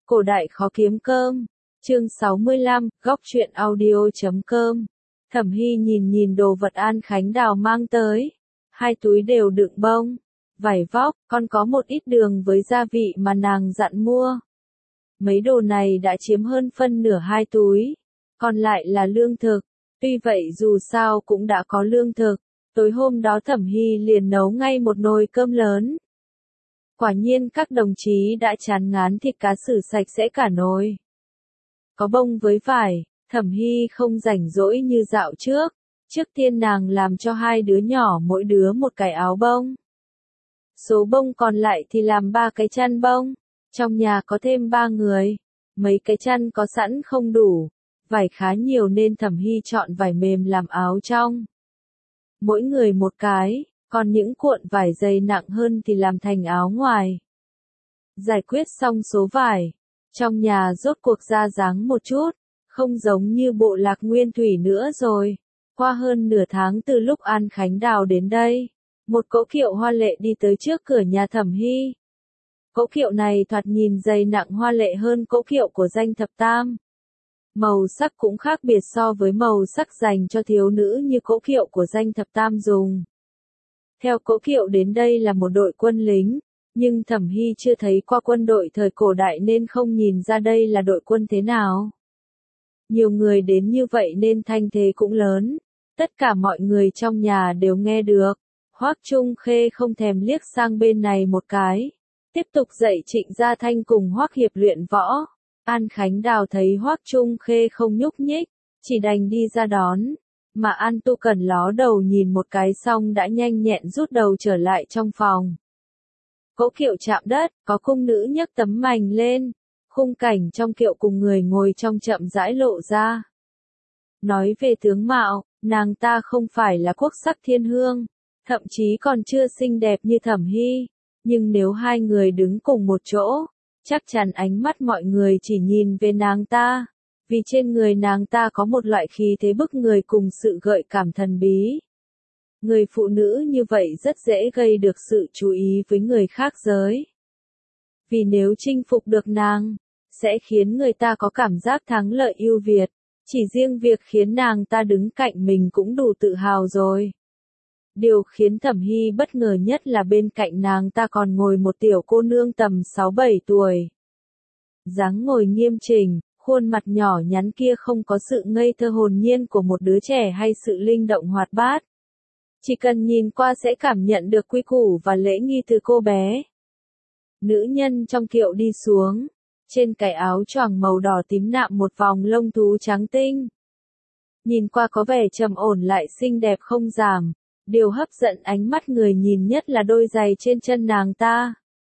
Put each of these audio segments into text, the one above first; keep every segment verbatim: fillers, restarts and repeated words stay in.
Cổ đại khó kiếm cơm. Chương sáu mươi lăm, góc truyện audio chấm com. Thẩm Hy nhìn nhìn đồ vật An Khánh Đào mang tới. Hai túi đều đựng bông, vải vóc, còn có một ít đường với gia vị mà nàng dặn mua. Mấy đồ này đã chiếm hơn phân nửa hai túi, còn lại là lương thực. Tuy vậy dù sao cũng đã có lương thực. Tối hôm đó Thẩm Hy liền nấu ngay một nồi cơm lớn. Quả nhiên các đồng chí đã chán ngán thịt cá xử sạch sẽ cả nồi. Có bông với vải, Thẩm Hy không rảnh rỗi như dạo trước. Trước tiên nàng làm cho hai đứa nhỏ mỗi đứa một cái áo bông. Số bông còn lại thì làm ba cái chăn bông. Trong nhà có thêm ba người. Mấy cái chăn có sẵn không đủ. Vải khá nhiều nên Thẩm Hy chọn vải mềm làm áo trong. Mỗi người một cái, còn những cuộn vải dày nặng hơn thì làm thành áo ngoài. Giải quyết xong số vải, trong nhà rốt cuộc ra dáng một chút, không giống như bộ Lạc Nguyên Thủy nữa rồi. Qua hơn nửa tháng từ lúc An Khánh Đào đến đây, một cỗ kiệu hoa lệ đi tới trước cửa nhà Thẩm Hy. Cỗ kiệu này thoạt nhìn dày nặng hoa lệ hơn cỗ kiệu của Danh Thập Tam. Màu sắc cũng khác biệt so với màu sắc dành cho thiếu nữ như cỗ kiệu của Danh Thập Tam dùng. Theo cỗ kiệu đến đây là một đội quân lính, nhưng Thẩm Hy chưa thấy qua quân đội thời cổ đại nên không nhìn ra đây là đội quân thế nào. Nhiều người đến như vậy nên thanh thế cũng lớn, tất cả mọi người trong nhà đều nghe được. Hoắc Trung Khê không thèm liếc sang bên này một cái, tiếp tục dạy Trịnh Gia Thanh cùng Hoắc Hiệp luyện võ. An Khánh Đào thấy Hoắc Trung Khê không nhúc nhích, chỉ đành đi ra đón, mà An Tu Cần ló đầu nhìn một cái xong đã nhanh nhẹn rút đầu trở lại trong phòng. Cỗ kiệu chạm đất, có cung nữ nhấc tấm mành lên, khung cảnh trong kiệu cùng người ngồi trong chậm rãi lộ ra. Nói về tướng mạo, nàng ta không phải là quốc sắc thiên hương, thậm chí còn chưa xinh đẹp như Thẩm Hy, nhưng nếu hai người đứng cùng một chỗ, chắc chắn ánh mắt mọi người chỉ nhìn về nàng ta, vì trên người nàng ta có một loại khí thế bức người cùng sự gợi cảm thần bí. Người phụ nữ như vậy rất dễ gây được sự chú ý với người khác giới. Vì nếu chinh phục được nàng, sẽ khiến người ta có cảm giác thắng lợi ưu việt, chỉ riêng việc khiến nàng ta đứng cạnh mình cũng đủ tự hào rồi. Điều khiến Thẩm Hy bất ngờ nhất là bên cạnh nàng ta còn ngồi một tiểu cô nương tầm sáu bảy tuổi. Dáng ngồi nghiêm chỉnh, khuôn mặt nhỏ nhắn kia không có sự ngây thơ hồn nhiên của một đứa trẻ hay sự linh động hoạt bát. Chỉ cần nhìn qua sẽ cảm nhận được quy củ và lễ nghi từ cô bé. Nữ nhân trong kiệu đi xuống, trên cái áo choàng màu đỏ tím nạm một vòng lông thú trắng tinh. Nhìn qua có vẻ trầm ổn lại xinh đẹp không giảm. Điều hấp dẫn ánh mắt người nhìn nhất là đôi giày trên chân nàng ta.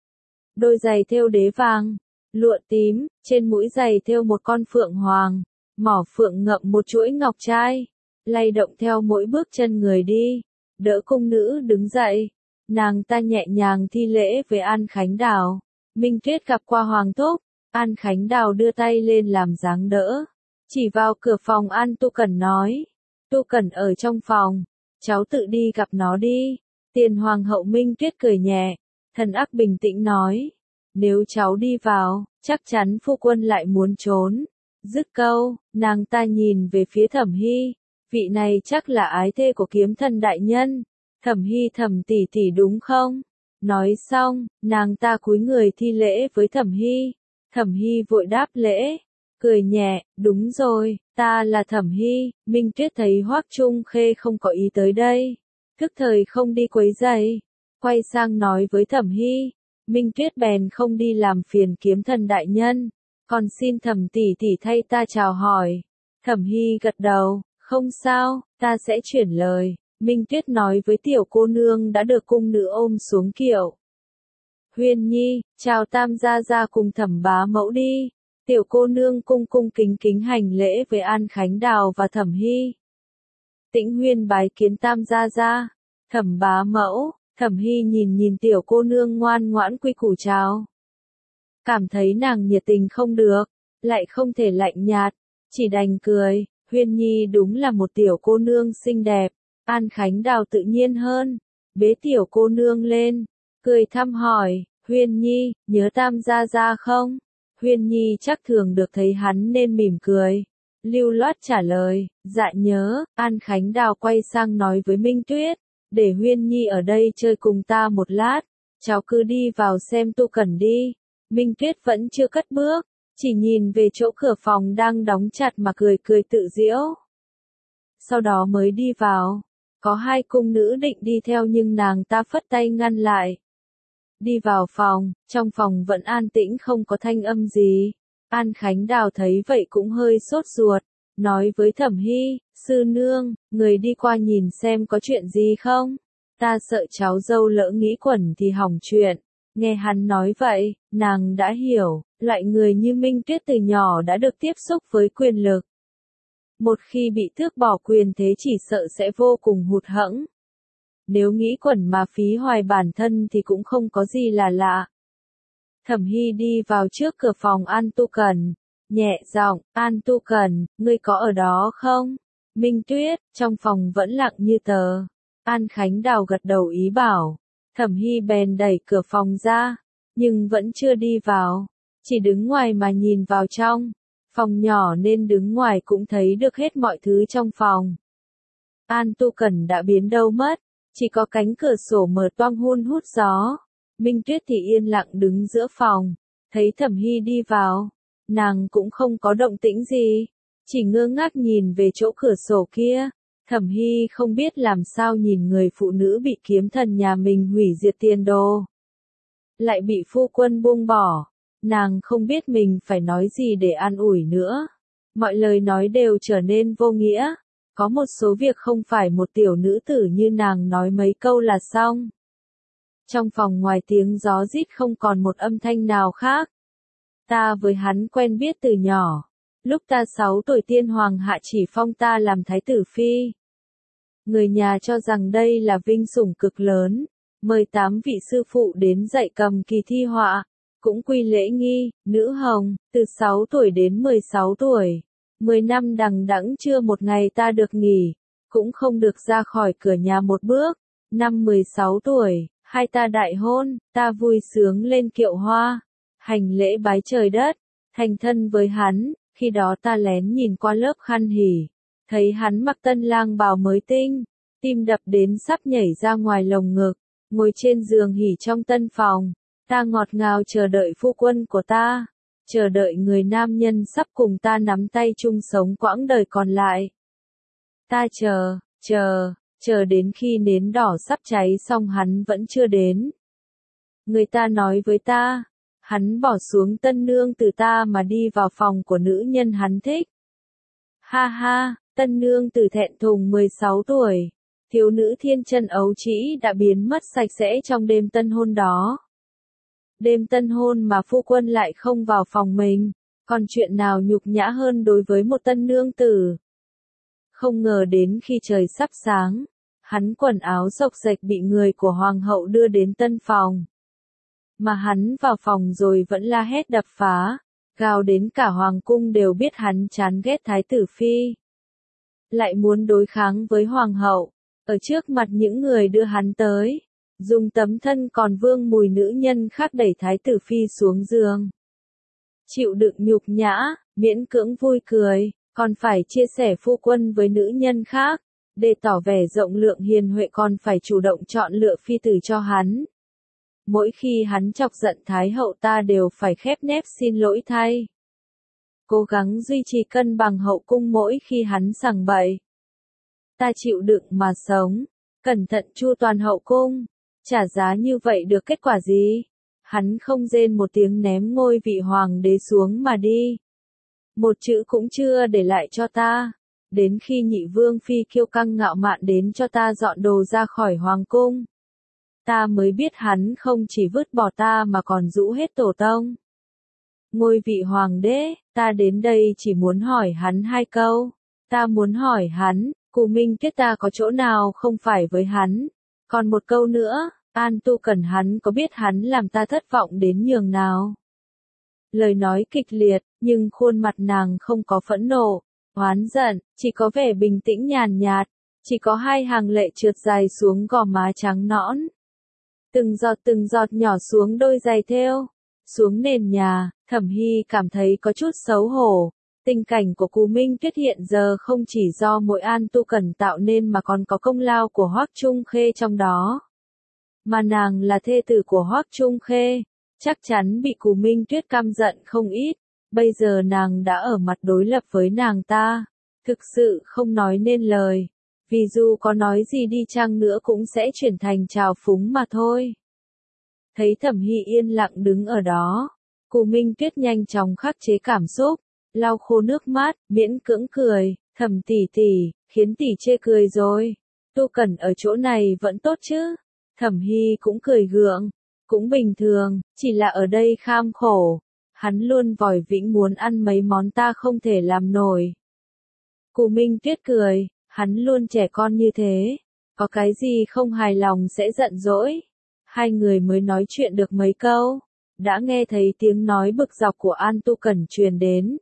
Đôi giày thêu đế vàng, lụa tím, trên mũi giày thêu một con phượng hoàng, mỏ phượng ngậm một chuỗi ngọc trai, lay động theo mỗi bước chân người đi. Đỡ cung nữ đứng dậy, nàng ta nhẹ nhàng thi lễ với An Khánh Đào. Minh Tuyết gặp qua Hoàng Thúc, An Khánh Đào đưa tay lên làm dáng đỡ. Chỉ vào cửa phòng An Tu Cẩn nói, Tu Cẩn ở trong phòng. Cháu tự đi gặp nó đi. Tiền Hoàng hậu Minh Tuyết cười nhẹ, thần ác bình tĩnh nói, nếu cháu đi vào, chắc chắn phu quân lại muốn trốn. Dứt câu, nàng ta nhìn về phía Thẩm Hy, vị này chắc là ái thê của Kiếm Thần đại nhân. Thẩm Hy Thẩm tỷ tỷ đúng không? Nói xong, nàng ta cúi người thi lễ với Thẩm Hy. Thẩm Hy vội đáp lễ, cười nhẹ, đúng rồi, ta là Thẩm Hy. Minh Tuyết thấy Hoắc Trung Khê không có ý tới đây, thức thời không đi quấy rầy, quay sang nói với Thẩm Hy. Minh Tuyết bèn không đi làm phiền Kiếm Thần đại nhân, còn xin Thẩm tỷ tỷ thay ta chào hỏi. Thẩm Hy gật đầu, không sao, ta sẽ chuyển lời. Minh Tuyết nói với tiểu cô nương đã được cung nữ ôm xuống kiệu. Huyền Nhi, chào Tam gia gia cùng Thẩm bá mẫu đi. Tiểu cô nương cung cung kính kính hành lễ với An Khánh Đào và Thẩm Hy. Tĩnh Huyên bái kiến Tam gia gia, Thẩm bá mẫu. Thẩm Hy nhìn nhìn tiểu cô nương ngoan ngoãn quy củ chào. Cảm thấy nàng nhiệt tình không được, lại không thể lạnh nhạt, chỉ đành cười. Huyên Nhi đúng là một tiểu cô nương xinh đẹp. An Khánh Đào tự nhiên hơn, bế tiểu cô nương lên, cười thăm hỏi, Huyên Nhi, nhớ Tam gia gia không? Huyên Nhi chắc thường được thấy hắn nên mỉm cười. Lưu loát trả lời, dạ nhớ, An Khánh Đào quay sang nói với Minh Tuyết, để Huyên Nhi ở đây chơi cùng ta một lát, cháu cứ đi vào xem Tu Cẩn đi. Minh Tuyết vẫn chưa cất bước, chỉ nhìn về chỗ cửa phòng đang đóng chặt mà cười cười tự giễu. Sau đó mới đi vào, có hai cung nữ định đi theo nhưng nàng ta phất tay ngăn lại. Đi vào phòng, trong phòng vẫn an tĩnh không có thanh âm gì. An Khánh Đào thấy vậy cũng hơi sốt ruột, nói với Thẩm Hy, sư nương, người đi qua nhìn xem có chuyện gì không? Ta sợ cháu dâu lỡ nghĩ quẩn thì hỏng chuyện. Nghe hắn nói vậy, nàng đã hiểu, loại người như Minh Tuyết từ nhỏ đã được tiếp xúc với quyền lực. Một khi bị tước bỏ quyền thế chỉ sợ sẽ vô cùng hụt hẫng. Nếu nghĩ quẩn mà phí hoài bản thân thì cũng không có gì là lạ. Thẩm Hy đi vào trước cửa phòng An Tu Cần, nhẹ giọng, An Tu Cần, ngươi có ở đó không? Minh Tuyết, trong phòng vẫn lặng như tờ. An Khánh Đào gật đầu ý bảo. Thẩm Hy bèn đẩy cửa phòng ra, nhưng vẫn chưa đi vào, chỉ đứng ngoài mà nhìn vào trong. Phòng nhỏ nên đứng ngoài cũng thấy được hết mọi thứ trong phòng. An Tu Cần đã biến đâu mất, chỉ có cánh cửa sổ mở toang hun hút gió. Minh Tuyết thì yên lặng đứng giữa phòng, thấy Thẩm Hy đi vào, nàng cũng không có động tĩnh gì, chỉ ngơ ngác nhìn về chỗ cửa sổ kia. Thẩm Hy không biết làm sao nhìn người phụ nữ bị kiếm thần nhà mình hủy diệt tiền đồ, lại bị phu quân buông bỏ, nàng không biết mình phải nói gì để an ủi nữa. Mọi lời nói đều trở nên vô nghĩa, có một số việc không phải một tiểu nữ tử như nàng nói mấy câu là xong. Trong phòng ngoài tiếng gió rít không còn một âm thanh nào khác. Ta với hắn quen biết từ nhỏ. Lúc ta sáu tuổi tiên hoàng hạ chỉ phong ta làm thái tử phi. Người nhà cho rằng đây là vinh sủng cực lớn. Mời tám vị sư phụ đến dạy cầm kỳ thi họa. Cũng quy lễ nghi, nữ hồng, từ sáu tuổi đến mười sáu tuổi. mười năm đằng đẵng chưa một ngày ta được nghỉ. Cũng không được ra khỏi cửa nhà một bước. Năm mười sáu tuổi. Hai ta đại hôn, ta vui sướng lên kiệu hoa, hành lễ bái trời đất, thành thân với hắn. Khi đó ta lén nhìn qua lớp khăn hỉ, thấy hắn mặc tân lang bào mới tinh, tim đập đến sắp nhảy ra ngoài lồng ngực, ngồi trên giường hỉ trong tân phòng. Ta ngọt ngào chờ đợi phu quân của ta, chờ đợi người nam nhân sắp cùng ta nắm tay chung sống quãng đời còn lại. Ta chờ, chờ. Chờ đến khi nến đỏ sắp cháy xong hắn vẫn chưa đến. Người ta nói với ta, hắn bỏ xuống tân nương từ ta mà đi vào phòng của nữ nhân hắn thích. Ha ha, tân nương từ thẹn thùng mười sáu tuổi, thiếu nữ thiên chân ấu trĩ đã biến mất sạch sẽ trong đêm tân hôn đó. Đêm tân hôn mà phu quân lại không vào phòng mình, còn chuyện nào nhục nhã hơn đối với một tân nương tử. Không ngờ đến khi trời sắp sáng, hắn quần áo xộc xệch bị người của hoàng hậu đưa đến tân phòng. Mà hắn vào phòng rồi vẫn la hét đập phá, gào đến cả hoàng cung đều biết hắn chán ghét thái tử phi. Lại muốn đối kháng với hoàng hậu, ở trước mặt những người đưa hắn tới, dùng tấm thân còn vương mùi nữ nhân khác đẩy thái tử phi xuống giường. Chịu đựng nhục nhã, miễn cưỡng vui cười, còn phải chia sẻ phu quân với nữ nhân khác. Để tỏ vẻ rộng lượng hiền huệ còn phải chủ động chọn lựa phi tử cho hắn. Mỗi khi hắn chọc giận thái hậu ta đều phải khép nép xin lỗi thay. Cố gắng duy trì cân bằng hậu cung mỗi khi hắn sằng bậy. Ta chịu đựng mà sống, cẩn thận chu toàn hậu cung, trả giá như vậy được kết quả gì? Hắn không rên một tiếng ném ngôi vị hoàng đế xuống mà đi. Một chữ cũng chưa để lại cho ta. Đến khi nhị vương phi kiêu căng ngạo mạn đến cho ta dọn đồ ra khỏi hoàng cung, ta mới biết hắn không chỉ vứt bỏ ta mà còn rũ hết tổ tông. Ngôi vị hoàng đế, ta đến đây chỉ muốn hỏi hắn hai câu. Ta muốn hỏi hắn, Cù Minh Tuyết ta có chỗ nào không phải với hắn. Còn một câu nữa, An Tu Cần hắn có biết hắn làm ta thất vọng đến nhường nào? Lời nói kịch liệt, nhưng khuôn mặt nàng không có phẫn nộ, oán giận, chỉ có vẻ bình tĩnh nhàn nhạt, chỉ có hai hàng lệ trượt dài xuống gò má trắng nõn. Từng giọt từng giọt nhỏ xuống đôi giày thêu, xuống nền nhà, Thẩm Hy cảm thấy có chút xấu hổ. Tình cảnh của Cù Minh Tuyết hiện giờ không chỉ do mỗi An Tu Cần tạo nên mà còn có công lao của Hoắc Trung Khê trong đó. Mà nàng là thê tử của Hoắc Trung Khê, chắc chắn bị Cù Minh Tuyết căm giận không ít. Bây giờ nàng đã ở mặt đối lập với nàng ta, thực sự không nói nên lời. Vì dù có nói gì đi chăng nữa cũng sẽ chuyển thành trào phúng mà thôi. Thấy Thẩm Hy yên lặng đứng ở đó, Cù Minh Tuyết nhanh chóng khắc chế cảm xúc, lau khô nước mắt, miễn cưỡng cười, Thẩm tỷ tỷ, khiến tỷ chê cười rồi. Tu Cẩn ở chỗ này vẫn tốt chứ? Thẩm Hy cũng cười gượng, cũng bình thường, chỉ là ở đây kham khổ. Hắn luôn vòi vĩnh muốn ăn mấy món ta không thể làm nổi. Cù Minh Tuyết cười, hắn luôn trẻ con như thế, có cái gì không hài lòng sẽ giận dỗi. Hai người mới nói chuyện được mấy câu, đã nghe thấy tiếng nói bực dọc của An Tu Cẩn truyền đến.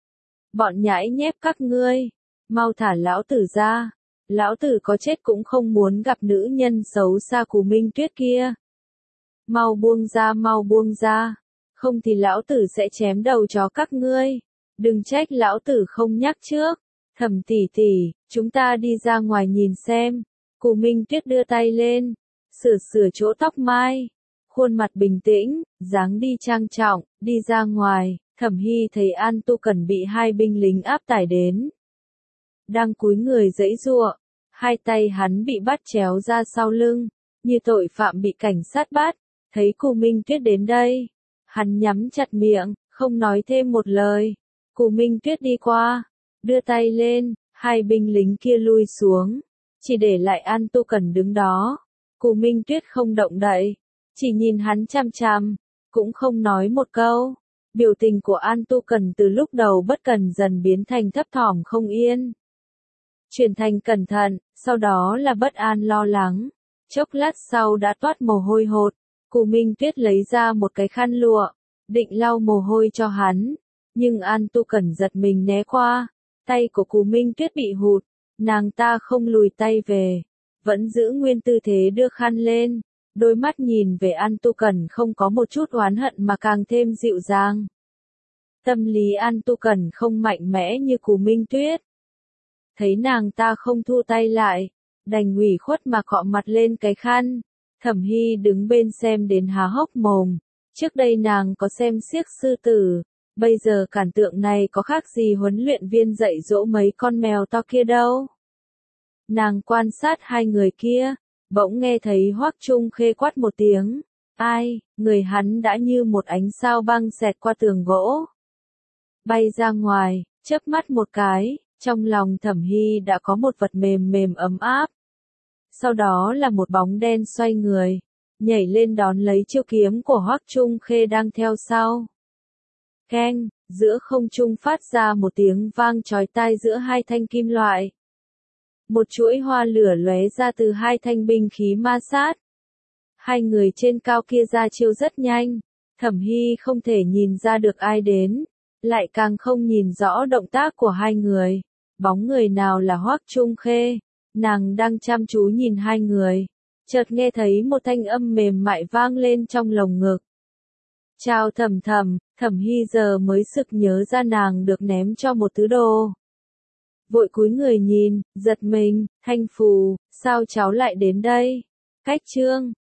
Bọn nhãi nhép các ngươi, mau thả lão tử ra, lão tử có chết cũng không muốn gặp nữ nhân xấu xa Cù Minh Tuyết kia. Mau buông ra, mau buông ra, không thì lão tử sẽ chém đầu chó các ngươi, đừng trách lão tử không nhắc trước. Thẩm tỷ tỷ, chúng ta đi ra ngoài nhìn xem. Cù Minh Tuyết đưa tay lên, sửa sửa chỗ tóc mai, khuôn mặt bình tĩnh, dáng đi trang trọng, đi ra ngoài. Thẩm Hy thấy An Tu Cẩn bị hai binh lính áp tải đến, đang cúi người giãy giụa, hai tay hắn bị bắt chéo ra sau lưng, như tội phạm bị cảnh sát bắt. Thấy Cù Minh Tuyết đến đây, hắn nhắm chặt miệng, không nói thêm một lời. Cù Minh Tuyết đi qua, đưa tay lên, hai binh lính kia lui xuống, chỉ để lại An Tu Cẩn đứng đó. Cù Minh Tuyết không động đậy, chỉ nhìn hắn chằm chằm, cũng không nói một câu. Biểu tình của An Tu Cẩn từ lúc đầu bất cần dần biến thành thấp thỏm không yên, chuyển thành cẩn thận, sau đó là bất an lo lắng. Chốc lát sau đã toát mồ hôi hột. Cù Minh Tuyết lấy ra một cái khăn lụa, định lau mồ hôi cho hắn, nhưng An Tu Cẩn giật mình né qua, tay của Cù Minh Tuyết bị hụt, nàng ta không lùi tay về, vẫn giữ nguyên tư thế đưa khăn lên, đôi mắt nhìn về An Tu Cẩn không có một chút oán hận mà càng thêm dịu dàng. Tâm lý An Tu Cẩn không mạnh mẽ như Cù Minh Tuyết. Thấy nàng ta không thu tay lại, đành ủy khuất mà cọ mặt lên cái khăn. Thẩm Hy đứng bên xem đến há hốc mồm, trước đây nàng có xem xiếc sư tử, bây giờ cảnh tượng này có khác gì huấn luyện viên dạy dỗ mấy con mèo to kia đâu. Nàng quan sát hai người kia, bỗng nghe thấy Hoắc Trung Khê quát một tiếng, ai, người hắn đã như một ánh sao băng xẹt qua tường gỗ, bay ra ngoài, chớp mắt một cái, trong lòng Thẩm Hy đã có một vật mềm mềm ấm áp. Sau đó là một bóng đen xoay người, nhảy lên đón lấy chiêu kiếm của Hoắc Trung Khê đang theo sau. Keng, giữa không trung phát ra một tiếng vang chói tai giữa hai thanh kim loại. Một chuỗi hoa lửa lóe ra từ hai thanh binh khí ma sát. Hai người trên cao kia ra chiêu rất nhanh, Thẩm Hy không thể nhìn ra được ai đến, lại càng không nhìn rõ động tác của hai người. Bóng người nào là Hoắc Trung Khê? Nàng đang chăm chú nhìn hai người, chợt nghe thấy một thanh âm mềm mại vang lên trong lồng ngực. Chào Thẩm Thẩm. Thẩm Hy giờ mới sực nhớ ra nàng được ném cho một thứ đồ. Vội cúi người nhìn, giật mình, Thanh Phù, sao cháu lại đến đây? Cách chương